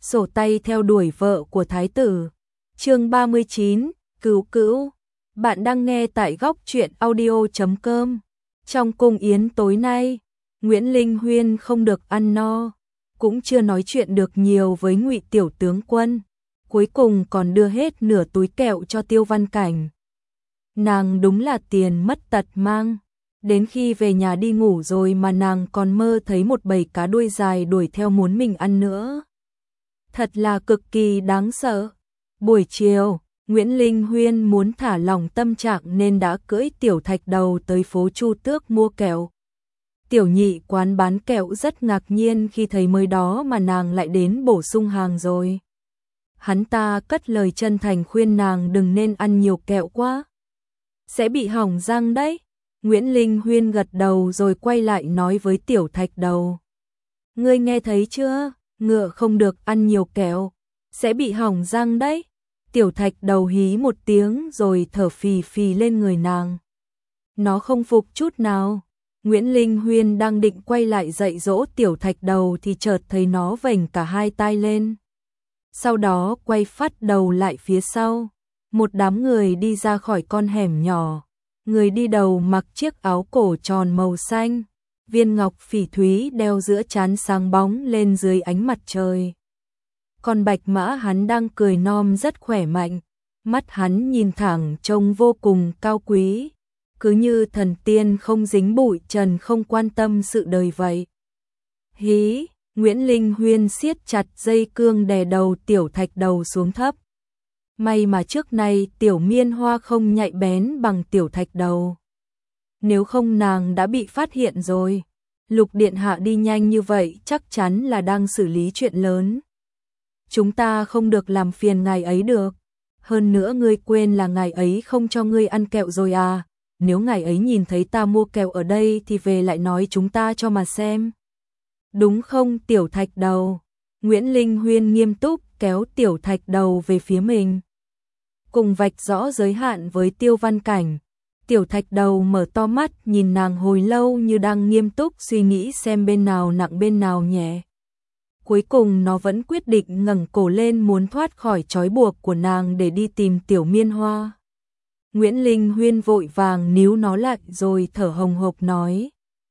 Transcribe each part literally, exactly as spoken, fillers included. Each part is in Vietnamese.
sổ tay theo đuổi vợ của thái tử. Chương ba mươi chín, Cứu Cữu. Bạn đang nghe tại góc truyện audio chấm com. Trong cung yến tối nay, Nguyễn Linh Huyên không được ăn no, cũng chưa nói chuyện được nhiều với Ngụy tiểu tướng quân, cuối cùng còn đưa hết nửa túi kẹo cho Tiêu Văn Cảnh. Nàng đúng là tiền mất tật mang, đến khi về nhà đi ngủ rồi mà nàng còn mơ thấy một bầy cá đuôi dài đuổi theo muốn mình ăn nữa. Thật là cực kỳ đáng sợ. Buổi chiều, Nguyễn Linh Huyên muốn thả lỏng tâm trạng nên đã cưỡi Tiểu Thạch Đầu tới phố Chu Tước mua kẹo. Tiểu nhị quán bán kẹo rất ngạc nhiên khi thấy mới đó mà nàng lại đến bổ sung hàng rồi. Hắn ta cất lời chân thành khuyên nàng đừng nên ăn nhiều kẹo quá, sẽ bị hỏng răng đấy. Nguyễn Linh Huyên gật đầu rồi quay lại nói với Tiểu Thạch Đầu. Ngươi nghe thấy chưa, ngựa không được ăn nhiều kẹo, sẽ bị hỏng răng đấy. Tiểu Thạch Đầu hí một tiếng rồi thở phì phì lên người nàng. Nó không phục chút nào. Nguyễn Linh Huyên đang định quay lại dạy dỗ Tiểu Thạch Đầu thì chợt thấy nó vểnh cả hai tai lên. Sau đó quay phát đầu lại phía sau. Một đám người đi ra khỏi con hẻm nhỏ. Người đi đầu mặc chiếc áo cổ tròn màu xanh, viên ngọc phỉ thúy đeo giữa trán sáng bóng lên dưới ánh mặt trời. Còn Bạch Mã hắn đang cười nom rất khỏe mạnh, mắt hắn nhìn thẳng trông vô cùng cao quý, cứ như thần tiên không dính bụi trần không quan tâm sự đời vậy. Hí, Nguyễn Linh Huyên siết chặt dây cương đè đầu Tiểu Thạch Đầu xuống thấp. May mà trước nay Tiểu Miên Hoa không nhạy bén bằng Tiểu Thạch Đầu. Nếu không nàng đã bị phát hiện rồi. Lục điện hạ đi nhanh như vậy chắc chắn là đang xử lý chuyện lớn. Chúng ta không được làm phiền ngài ấy được. Hơn nữa ngươi quên là ngài ấy không cho ngươi ăn kẹo rồi à. Nếu ngài ấy nhìn thấy ta mua kẹo ở đây thì về lại nói chúng ta cho mà xem. Đúng không Tiểu Thạch Đầu? Nguyễn Linh Huyên nghiêm túc kéo Tiểu Thạch Đầu về phía mình. Cùng vạch rõ giới hạn với Tiêu Văn Cảnh. Tiểu Thạch Đầu mở to mắt nhìn nàng hồi lâu như đang nghiêm túc suy nghĩ xem bên nào nặng bên nào nhẹ. Cuối cùng nó vẫn quyết định ngẩng cổ lên muốn thoát khỏi trói buộc của nàng để đi tìm Tiểu Miên Hoa. Nguyễn Linh Huyên vội vàng níu nó lại rồi thở hồng hộc nói.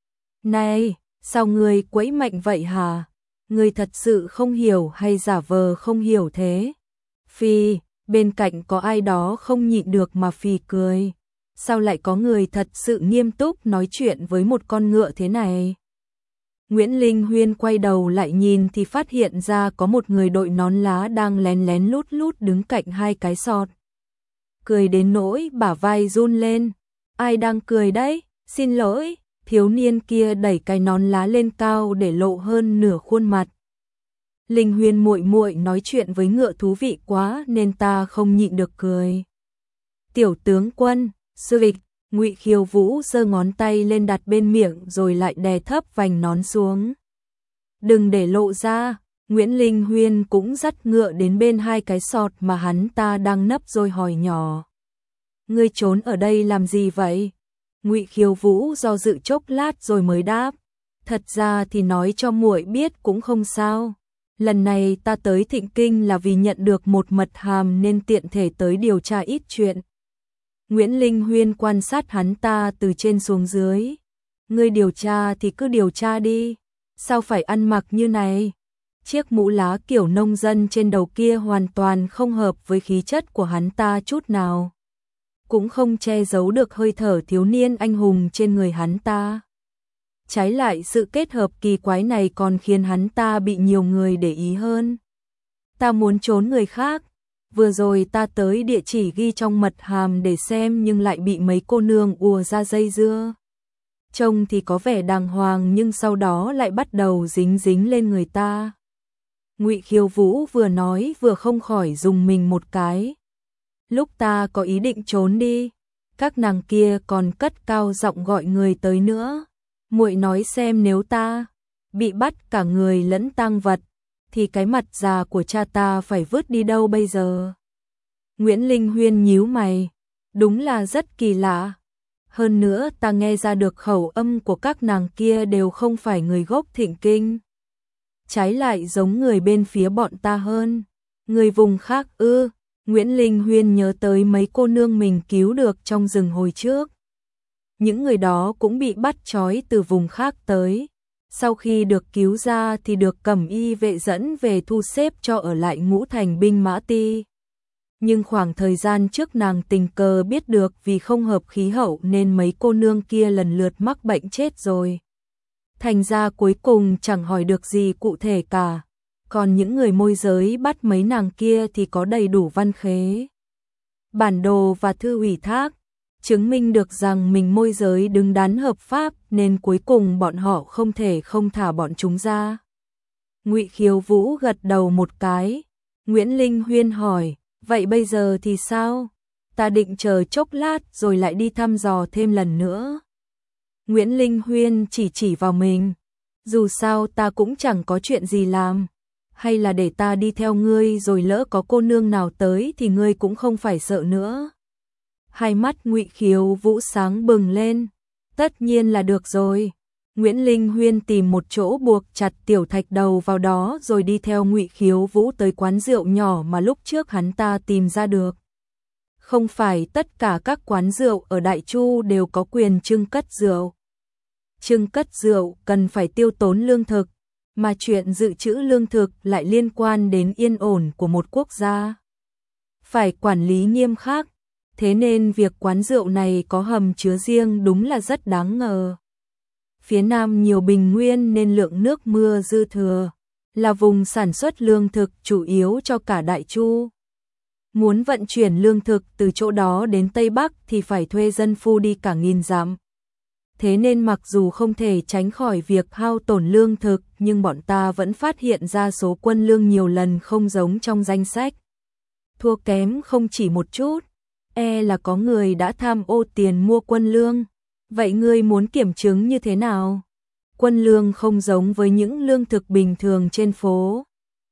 Này, sao ngươi quẫy mạnh vậy hả? Ngươi thật sự không hiểu hay giả vờ không hiểu thế? Phi, bên cạnh có ai đó không nhịn được mà phì cười. Sao lại có người thật sự nghiêm túc nói chuyện với một con ngựa thế này? Nguyễn Linh Huyên quay đầu lại nhìn thì phát hiện ra có một người đội nón lá đang lén lén lút lút đứng cạnh hai cái sọt. Cười đến nỗi bả vai run lên. Ai đang cười đấy? Xin lỗi. Thiếu niên kia đẩy cái nón lá lên cao để lộ hơn nửa khuôn mặt. Linh Huyên muội muội nói chuyện với ngựa thú vị quá nên ta không nhịn được cười. Tiểu tướng quân, sư vịch, Ngụy Khiêu Vũ giơ ngón tay lên đặt bên miệng rồi lại đè thấp vành nón xuống. Đừng để lộ ra. Nguyễn Linh Huyên cũng dắt ngựa đến bên hai cái sọt mà hắn ta đang nấp rồi hỏi nhỏ. Ngươi trốn ở đây làm gì vậy? Ngụy Khiêu Vũ do dự chốc lát rồi mới đáp. Thật ra thì nói cho muội biết cũng không sao. Lần này ta tới Thịnh Kinh là vì nhận được một mật hàm nên tiện thể tới điều tra ít chuyện. Nguyễn Linh Huyên quan sát hắn ta từ trên xuống dưới. Ngươi điều tra thì cứ điều tra đi. Sao phải ăn mặc như này? Chiếc mũ lá kiểu nông dân trên đầu kia hoàn toàn không hợp với khí chất của hắn ta chút nào. Cũng không che giấu được hơi thở thiếu niên anh hùng trên người hắn ta. Trái lại sự kết hợp kỳ quái này còn khiến hắn ta bị nhiều người để ý hơn. Ta muốn trốn người khác. Vừa rồi ta tới địa chỉ ghi trong mật hàm để xem nhưng lại bị mấy cô nương ùa ra dây dưa. Trông thì có vẻ đàng hoàng nhưng sau đó lại bắt đầu dính dính lên người ta. Ngụy Khiêu Vũ vừa nói vừa không khỏi dùng mình một cái. Lúc ta có ý định trốn đi, các nàng kia còn cất cao giọng gọi người tới nữa. Muội nói xem nếu ta bị bắt cả người lẫn tang vật thì cái mặt già của cha ta phải vứt đi đâu bây giờ? Nguyễn Linh Huyên nhíu mày, đúng là rất kỳ lạ. Hơn nữa ta nghe ra được khẩu âm của các nàng kia đều không phải người gốc Thịnh Kinh. trái lại giống người bên phía bọn ta hơn. Người vùng khác ư? Nguyễn Linh Huyên nhớ tới mấy cô nương mình cứu được trong rừng hồi trước. Những người đó cũng bị bắt trói từ vùng khác tới. Sau khi được cứu ra thì được cẩm y vệ dẫn về thu xếp cho ở lại Ngũ Thành binh mã ti. Nhưng khoảng thời gian trước nàng tình cờ biết được vì không hợp khí hậu nên mấy cô nương kia lần lượt mắc bệnh chết rồi. Thành ra cuối cùng chẳng hỏi được gì cụ thể cả. Còn những người môi giới bắt mấy nàng kia thì có đầy đủ văn khế, bản đồ và thư ủy thác, chứng minh được rằng mình môi giới đứng đắn hợp pháp nên cuối cùng bọn họ không thể không thả bọn chúng ra. Ngụy Khiếu Vũ gật đầu một cái. Nguyễn Linh Huyên hỏi, vậy bây giờ thì sao? Ta định chờ chốc lát rồi lại đi thăm dò thêm lần nữa. Nguyễn Linh Huyên chỉ chỉ vào mình. Dù sao ta cũng chẳng có chuyện gì làm. Hay là để ta đi theo ngươi rồi lỡ có cô nương nào tới thì ngươi cũng không phải sợ nữa. Hai mắt Ngụy Khiếu Vũ sáng bừng lên. Tất nhiên là được rồi. Nguyễn Linh Huyên tìm một chỗ buộc chặt tiểu thạch đầu vào đó rồi đi theo Ngụy Khiếu Vũ tới quán rượu nhỏ mà lúc trước hắn ta tìm ra được. Không phải tất cả các quán rượu ở Đại Chu đều có quyền trưng cất rượu. Trưng cất rượu cần phải tiêu tốn lương thực, mà chuyện dự trữ lương thực lại liên quan đến yên ổn của một quốc gia. Phải quản lý nghiêm khắc, thế nên việc quán rượu này có hầm chứa riêng đúng là rất đáng ngờ. Phía Nam nhiều bình nguyên nên lượng nước mưa dư thừa, là vùng sản xuất lương thực chủ yếu cho cả Đại Chu. Muốn vận chuyển lương thực từ chỗ đó đến Tây Bắc thì phải thuê dân phu đi cả nghìn dặm. Thế nên mặc dù không thể tránh khỏi việc hao tổn lương thực, nhưng bọn ta vẫn phát hiện ra số quân lương nhiều lần không giống trong danh sách. Thua kém không chỉ một chút, e là có người đã tham ô tiền mua quân lương. Vậy ngươi muốn kiểm chứng như thế nào? Quân lương không giống với những lương thực bình thường trên phố.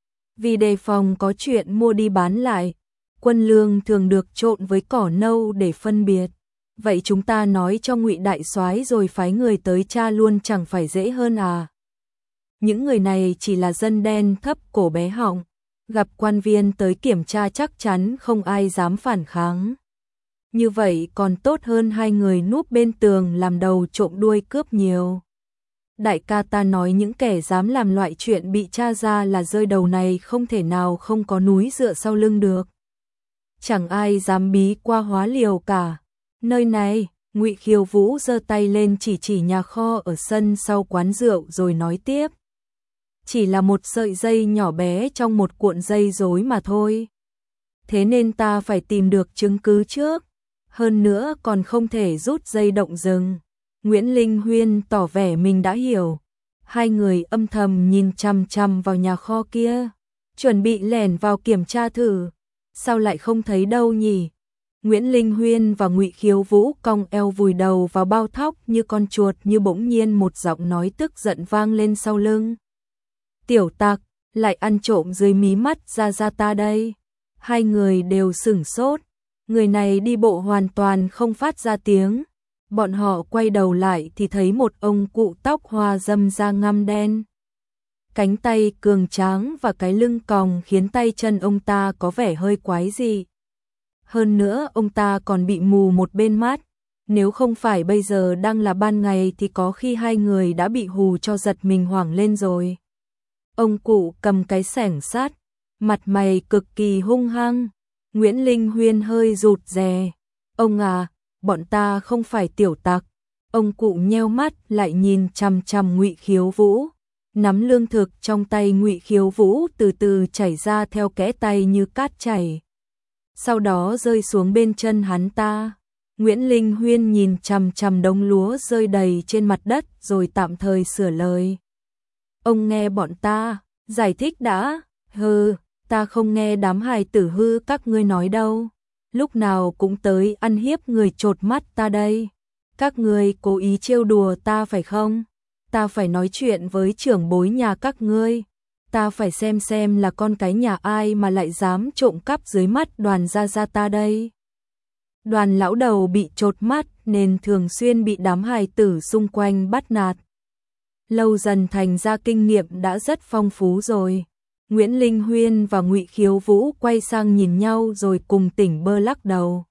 Vì đề phòng có chuyện mua đi bán lại, quân lương thường được trộn với cỏ nâu để phân biệt. Vậy chúng ta nói cho Ngụy đại soái rồi phái người tới tra luôn chẳng phải dễ hơn à? Những người này chỉ là dân đen thấp cổ bé họng, gặp quan viên tới kiểm tra chắc chắn không ai dám phản kháng. Như vậy còn tốt hơn hai người núp bên tường làm đầu trộm đuôi cướp nhiều. Đại ca ta nói những kẻ dám làm loại chuyện bị tra ra là rơi đầu này không thể nào không có núi dựa sau lưng được. Chẳng ai dám bí qua hóa liều cả. Nơi này, Ngụy Khiếu Vũ giơ tay lên chỉ chỉ nhà kho ở sân sau quán rượu rồi nói tiếp. Chỉ là một sợi dây nhỏ bé trong một cuộn dây rối mà thôi. Thế nên ta phải tìm được chứng cứ trước. Hơn nữa còn không thể rút dây động rừng. Nguyễn Linh Huyên tỏ vẻ mình đã hiểu. Hai người âm thầm nhìn chằm chằm vào nhà kho kia, chuẩn bị lẻn vào kiểm tra thử. Sao lại không thấy đâu nhỉ? Nguyễn Linh Huyên và Ngụy Khiếu Vũ cong eo vùi đầu vào bao thóc như con chuột, như bỗng nhiên một giọng nói tức giận vang lên sau lưng. Tiểu tặc, lại ăn trộm dưới mí mắt ra ra ta đây. Hai người đều sửng sốt. Người này đi bộ hoàn toàn không phát ra tiếng. Bọn họ quay đầu lại thì thấy một ông cụ tóc hoa râm da ngăm đen. Cánh tay cường tráng và cái lưng còng khiến tay chân ông ta có vẻ hơi quái dị. Hơn nữa ông ta còn bị mù một bên mắt. Nếu không phải bây giờ đang là ban ngày thì có khi hai người đã bị hù cho giật mình hoảng lên rồi. Ông cụ cầm cái xẻng sắt, mặt mày cực kỳ hung hăng. Nguyễn Linh Huyên hơi rụt rè. Ông à, bọn ta không phải tiểu tặc. Ông cụ nheo mắt lại nhìn chằm chằm Ngụy Khiếu Vũ. Nắm lương thực trong tay Ngụy Khiếu Vũ từ từ chảy ra theo kẽ tay như cát chảy. Sau đó rơi xuống bên chân hắn ta. Nguyễn Linh Huyên nhìn chằm chằm đống lúa rơi đầy trên mặt đất rồi tạm thời sửa lời. Ông nghe bọn ta, giải thích đã. Hừ, ta không nghe đám hài tử hư các ngươi nói đâu. Lúc nào cũng tới ăn hiếp người chột mắt ta đây. Các ngươi cố ý trêu đùa ta phải không? Ta phải nói chuyện với trưởng bối nhà các ngươi. Ta phải xem xem là con cái nhà ai mà lại dám trộm cắp dưới mắt Đoàn gia gia ta đây. Đoàn lão đầu bị chột mắt nên thường xuyên bị đám hài tử xung quanh bắt nạt. lâu dần thành ra kinh nghiệm đã rất phong phú rồi. Nguyễn Linh Huyên và Ngụy Khiếu Vũ quay sang nhìn nhau rồi cùng tỉnh bơ lắc đầu.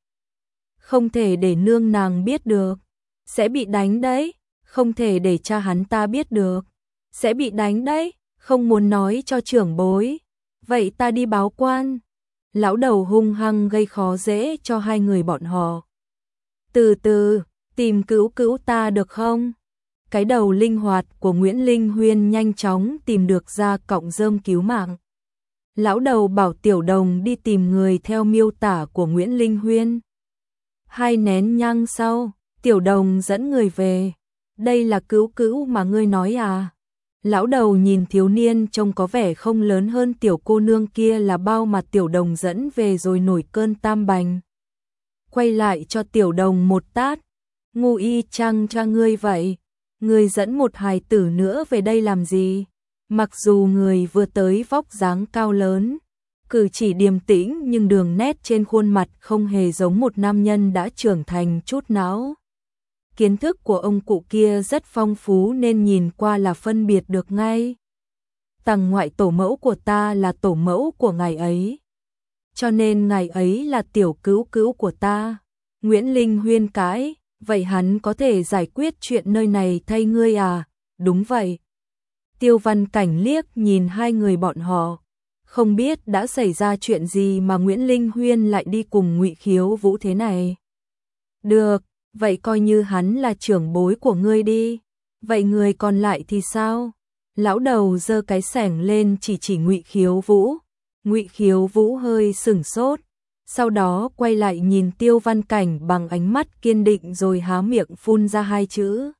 Không thể để nương nàng biết được, sẽ bị đánh đấy, không thể để cha hắn ta biết được, sẽ bị đánh đấy, không muốn nói cho trưởng bối. Vậy ta đi báo quan. Lão đầu hung hăng gây khó dễ cho hai người bọn họ. Từ từ, tìm cứu cứu ta được không? Cái đầu linh hoạt của Nguyễn Linh Huyên nhanh chóng tìm được ra cọng rơm cứu mạng. Lão đầu bảo Tiểu Đồng đi tìm người theo miêu tả của Nguyễn Linh Huyên. Hai nén nhang sau, Tiểu Đồng dẫn người về. Đây là cứu cứu mà ngươi nói à? Lão đầu nhìn thiếu niên trông có vẻ không lớn hơn tiểu cô nương kia là bao mà Tiểu Đồng dẫn về rồi nổi cơn tam bành. Quay lại cho Tiểu Đồng một tát. Ngu y chang cha ngươi vậy. Ngươi dẫn một hài tử nữa về đây làm gì? Mặc dù người vừa tới vóc dáng cao lớn, cử chỉ điềm tĩnh nhưng đường nét trên khuôn mặt không hề giống một nam nhân đã trưởng thành chút nào. Kiến thức của ông cụ kia rất phong phú nên nhìn qua là phân biệt được ngay. Tằng ngoại tổ mẫu của ta là tổ mẫu của ngài ấy, cho nên ngài ấy là tiểu cứu cứu của ta. Nguyễn Linh Huyên cãi, vậy hắn có thể giải quyết chuyện nơi này thay ngươi à? Đúng vậy. Tiêu Văn Cảnh liếc nhìn hai người bọn họ, không biết đã xảy ra chuyện gì mà Nguyễn Linh Huyên lại đi cùng Ngụy Khiếu Vũ thế này. Được, vậy coi như hắn là trưởng bối của ngươi đi. Vậy người còn lại thì sao? Lão đầu giơ cái xẻng lên chỉ chỉ Ngụy Khiếu Vũ. Ngụy Khiếu Vũ hơi sửng sốt, sau đó quay lại nhìn Tiêu Văn Cảnh bằng ánh mắt kiên định rồi há miệng phun ra hai chữ.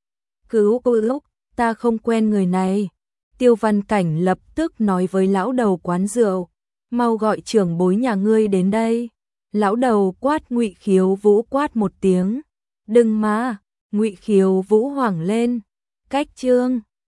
Cứu cứu, ta không quen người này. Tiêu Văn Cảnh lập tức nói với lão đầu quán rượu, mau gọi trưởng bối nhà ngươi đến đây. Lão đầu quát Ngụy Khiếu Vũ quát một tiếng. Đừng mà! Ngụy Khiếu Vũ hoảng lên. Cách chương